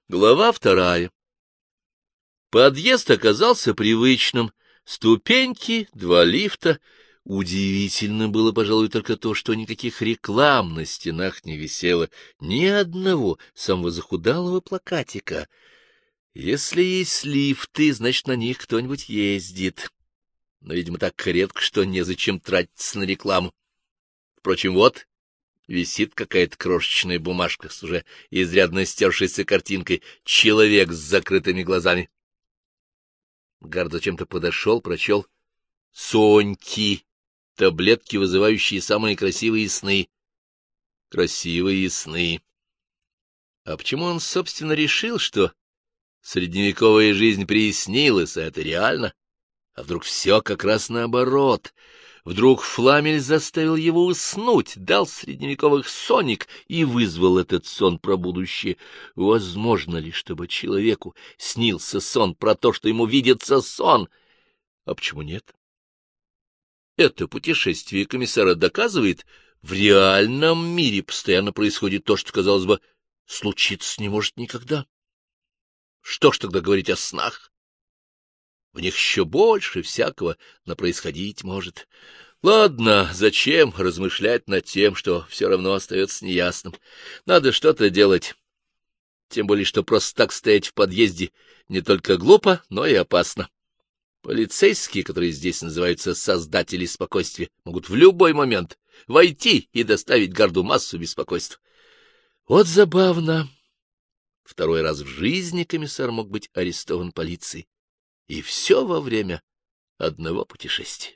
Глава 2. Подъезд оказался привычным. Ступеньки, 2 лифта. Удивительно было, пожалуй, только то, что никаких реклам на стенах не висело, ни одного самого захудалого плакатика. Если есть лифты, значит, на них кто-нибудь ездит. Но, видимо, так редко, что незачем тратиться на рекламу. Впрочем, вот висит какая-то крошечная бумажка с уже изрядно стершейся картинкой. Человек с закрытыми глазами. Гард зачем-то подошел, прочел: «Соньки. Таблетки, вызывающие самые красивые сны». Красивые сны. А почему он, собственно, решил, что средневековая жизнь приснилась, а это реально? А вдруг все как раз наоборот? Вдруг Фламель заставил его уснуть, дал средневековых сонек и вызвал этот сон про будущее. Возможно ли, чтобы человеку снился сон про то, что ему видится сон? А почему нет? Это путешествие комиссара доказывает, в реальном мире постоянно происходит то, что, казалось бы, случиться не может никогда. Что ж тогда говорить о снах? В них еще больше всякого происходить может. Ладно, зачем размышлять над тем, что все равно остается неясным? Надо что-то делать. Тем более, что просто так стоять в подъезде не только глупо, но и опасно. Полицейские, которые здесь называются создатели спокойствия, могут в любой момент войти и доставить Гарду массу беспокойств. Вот забавно. 2-й раз в жизни комиссар мог быть арестован полицией. И все во время одного путешествия.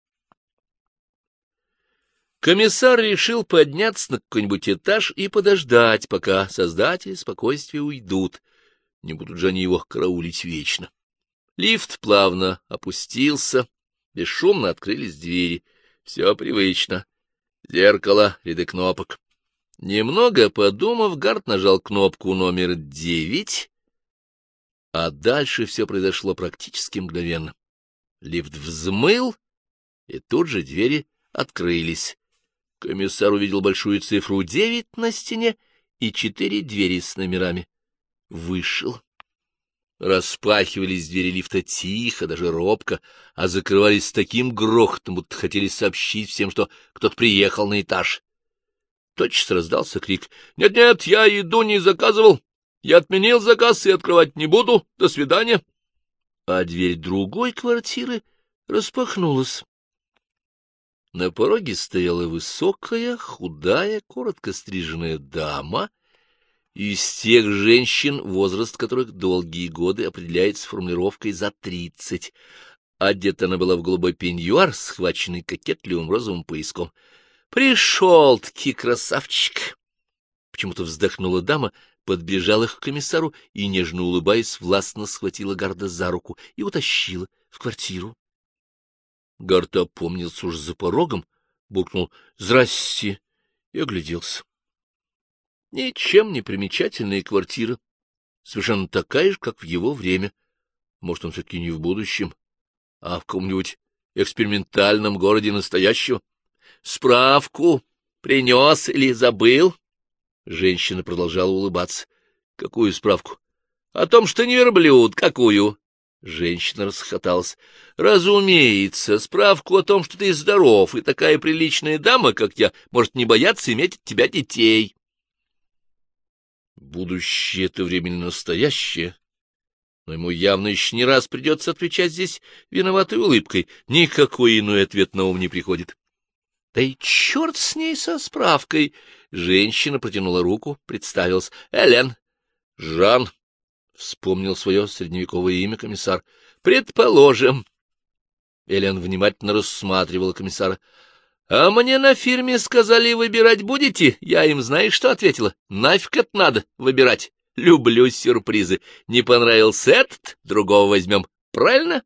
Комиссар решил подняться на какой-нибудь этаж и подождать, пока создатели спокойствия уйдут. Не будут же они его караулить вечно. Лифт плавно опустился, бесшумно открылись двери. Все привычно. Зеркало, ряды кнопок. Немного подумав, Гард нажал кнопку номер 9. А дальше все произошло практически мгновенно. Лифт взмыл, и тут же двери открылись. Комиссар увидел большую цифру 9 на стене и 4 двери с номерами. Вышел. Распахивались двери лифта тихо, даже робко, а закрывались с таким грохотом, будто хотели сообщить всем, что кто-то приехал на этаж. Тотчас раздался крик: «Нет-нет, я еду не заказывал! Я отменил заказ и открывать не буду. До свидания!» А дверь другой квартиры распахнулась. На пороге стояла высокая, худая, коротко стриженная дама из тех женщин, возраст которых долгие годы определяется формулировкой «за 30». Одета она была в голубой пеньюар, схваченный кокетливым розовым пояском. «Пришел-таки красавчик!» Почему-то вздохнула дама, подбежала к комиссару и, нежно улыбаясь, властно схватила Гарда за руку и утащила в квартиру. Гард опомнился уж за порогом, буркнул «Здрасте» и огляделся. Ничем не примечательная квартира, совершенно такая же, как в его время. Может, он все-таки не в будущем, а в каком-нибудь экспериментальном городе настоящего. «Справку принес или забыл?» Женщина продолжала улыбаться. «Какую справку?» «О том, что не верблюд. Какую?» Женщина расхохоталась. «Разумеется, справку о том, что ты здоров, и такая приличная дама, как я, может не бояться иметь от тебя детей». Будущее — это временно настоящее, но ему явно еще не раз придется отвечать здесь виноватой улыбкой. Никакой иной ответ на ум не приходит. Да и черт с ней со справкой! Женщина протянула руку, представилась. Элен. Жан. Вспомнил свое средневековое имя комиссар. Предположим. Элен внимательно рассматривала комиссара. А мне на фирме сказали, выбирать будете? Я им, знаешь, что ответила? Нафиг это надо выбирать. Люблю сюрпризы. Не понравился этот, другого возьмем. Правильно?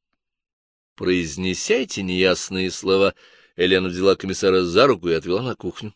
Произнеся эти неясные слова, Элена взяла комиссара за руку и отвела на кухню.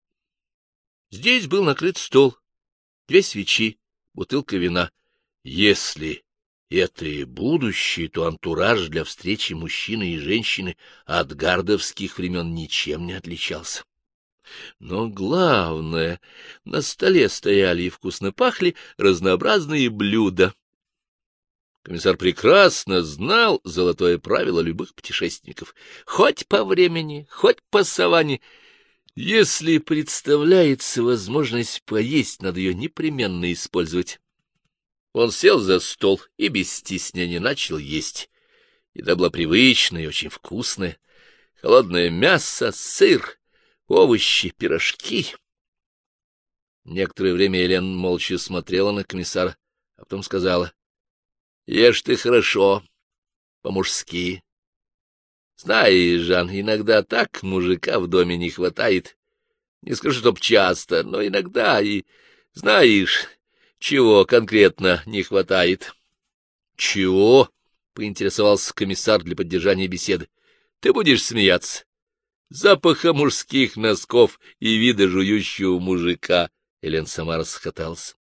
Здесь был накрыт стол, 2 свечи, бутылка вина. Если это и будущее, то антураж для встречи мужчины и женщины от гардовских времен ничем не отличался. Но главное, на столе стояли и вкусно пахли разнообразные блюда. Комиссар прекрасно знал золотое правило любых путешественников. Хоть по времени, хоть по саванне. Если представляется возможность поесть, надо ее непременно использовать. Он сел за стол и без стеснения начал есть. Еда была привычная и очень вкусная. Холодное мясо, сыр, овощи, пирожки. Некоторое время Елена молча смотрела на комиссара, а потом сказала: — Ешь ты хорошо, по-мужски. Знаешь, Жан, иногда так мужика в доме не хватает. Не скажу, чтоб часто, но иногда и, знаешь, чего конкретно не хватает. — Чего? — поинтересовался комиссар для поддержания беседы. — Ты будешь смеяться. Запаха мужских носков и вида жующего мужика. Елена сама расхоталась.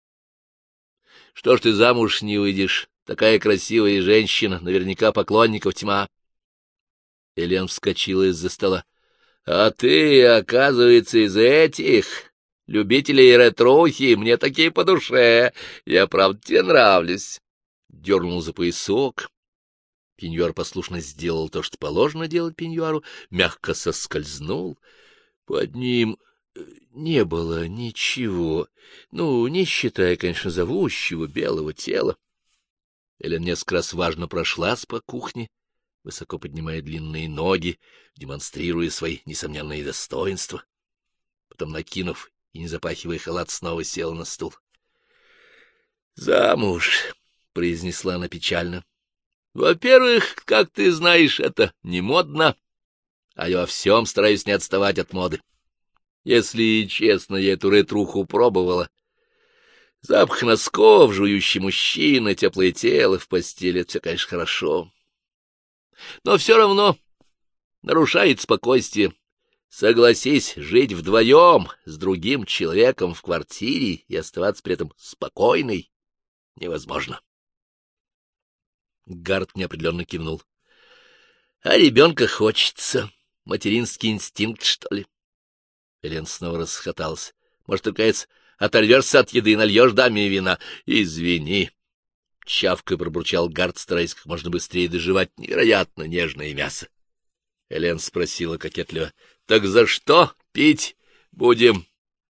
— Что ж ты замуж не выйдешь? Такая красивая женщина, наверняка поклонников тьма. Елена вскочила из-за стола. — А ты, оказывается, из этих любителей ретрухи, мне такие по душе. Я, правда, тебе нравлюсь. Дернул за поясок. Пеньюар послушно сделал то, что положено делать пеньюару, мягко соскользнул. Под ним не было ничего, не считая, конечно, зовущего белого тела. Элен несколько раз важно прошлась по кухне, высоко поднимая длинные ноги, демонстрируя свои несомненные достоинства. Потом, накинув и не запахивая халат, снова села на стул. — Замуж, — произнесла она печально. — Во-первых, как ты знаешь, это не модно, а я во всем стараюсь не отставать от моды. Если честно, я эту ретруху пробовала. Запах носков, жующий мужчина, теплое тело в постели — это все, конечно, хорошо. Но все равно нарушает спокойствие. Согласись, жить вдвоем с другим человеком в квартире и оставаться при этом спокойной невозможно. Гард неопределенно кивнул. — А ребенка хочется. Материнский инстинкт, что ли? Элен снова расхоталась. — Может, только оторвешься от еды и нальешь даме вина? Извини. Чавкой пробурчал Гард, стараясь как можно быстрее доживать невероятно нежное мясо. Элен спросила кокетливо: — Так за что пить будем?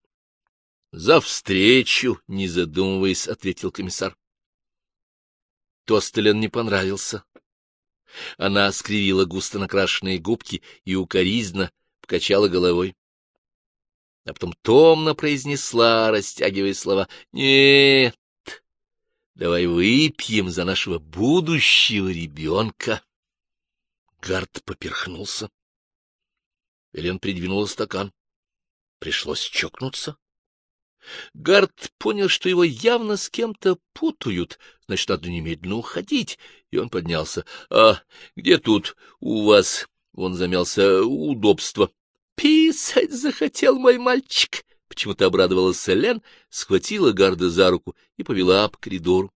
— За встречу, не задумываясь, — ответил комиссар. Тост Элен не понравился. Она скривила густо накрашенные губки и укоризненно покачала головой. А потом томно произнесла, растягивая слова: — Нет, давай выпьем за нашего будущего ребенка. Гард поперхнулся. Элен придвинула стакан. Пришлось чокнуться. Гард понял, что его явно с кем-то путают, значит, надо немедленно уходить, и он поднялся. — А где тут у вас, — он замялся, — удобство? — Писать захотел мой мальчик. Почему-то обрадовалась Элен, схватила Гарда за руку и повела по коридору.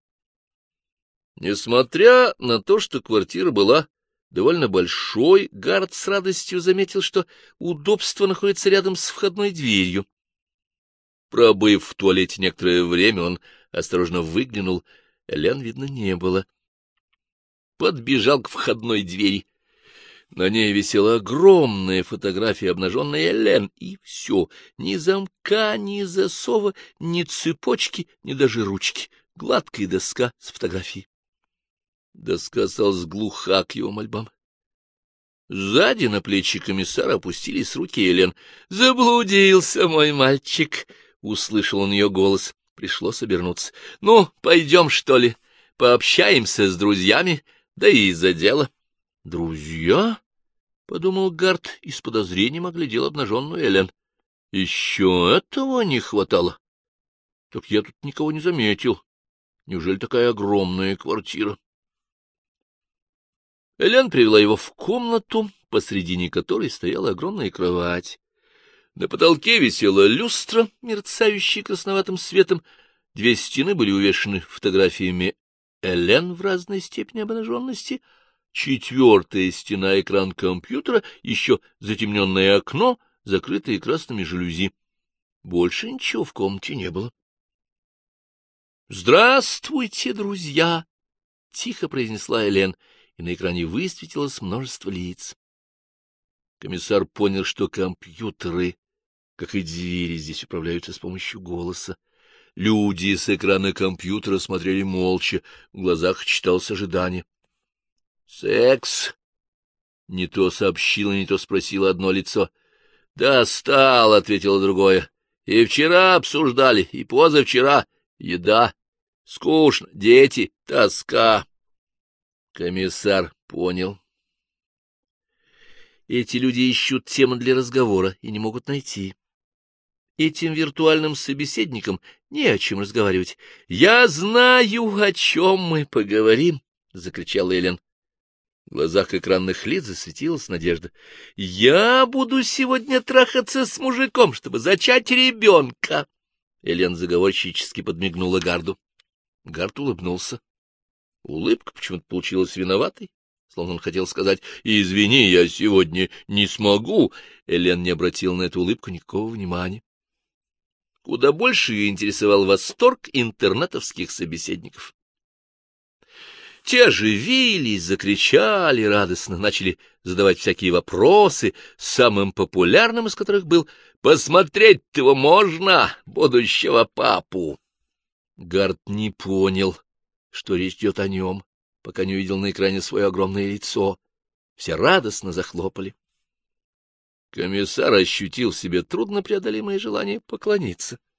Несмотря на то, что квартира была довольно большой, Гард с радостью заметил, что удобство находится рядом с входной дверью. Пробыв в туалете некоторое время, он осторожно выглянул. Элен, видно, не было. Подбежал к входной двери. На ней висела огромная фотография обнаженной Элен, и все. Ни замка, ни засова, ни цепочки, ни даже ручки. Гладкая доска с фотографией. Доска осталась глуха к его мольбам. Сзади на плечи комиссара опустились руки Элен. — Заблудился мой мальчик! — услышал он ее голос. Пришлось обернуться. — Ну, пойдем, что ли, пообщаемся с друзьями, да и за дело. — Друзья? — подумал Гард и с подозрением оглядел обнаженную Элен. — Еще этого не хватало. Так я тут никого не заметил. Неужели такая огромная квартира? Элен привела его в комнату, посредине которой стояла огромная кровать. На потолке висела люстра, мерцающая красноватым светом. Две стены были увешаны фотографиями Элен в разной степени обнаженности. Четвертая стена — экран компьютера, еще затемненное окно закрытые красными жалюзи. Больше ничего в комнате не было. «Здравствуйте, друзья!» — тихо произнесла Элен, и на экране высветилось множество лиц. Комиссар понял, что компьютеры, как и двери, здесь управляются с помощью голоса. Люди с экрана компьютера смотрели молча, в глазах читалось ожидание. «Секс?» — не то сообщило, не то спросило одно лицо. «Достал», — ответило другое. «И вчера обсуждали, и позавчера. Еда. Скучно. Дети. Тоска». Комиссар понял. Эти люди ищут темы для разговора и не могут найти. Этим виртуальным собеседникам не о чем разговаривать. «Я знаю, о чем мы поговорим», — закричала Элен. В глазах экранных лиц засветилась надежда. «Я буду сегодня трахаться с мужиком, чтобы зачать ребенка!» Элен заговорщически подмигнула Гарду. Гард улыбнулся. Улыбка почему-то получилась виноватой, словно он хотел сказать: «Извини, я сегодня не смогу». Элен не обратила на эту улыбку никакого внимания. Куда больше ее интересовал восторг интернетовских собеседников. Те оживились, закричали радостно, начали задавать всякие вопросы, самым популярным из которых был: «Посмотреть-то его можно, будущего папу?» Гард не понял, что речь идет о нем, пока не увидел на экране свое огромное лицо. Все радостно захлопали. Комиссар ощутил в себе труднопреодолимое желание поклониться.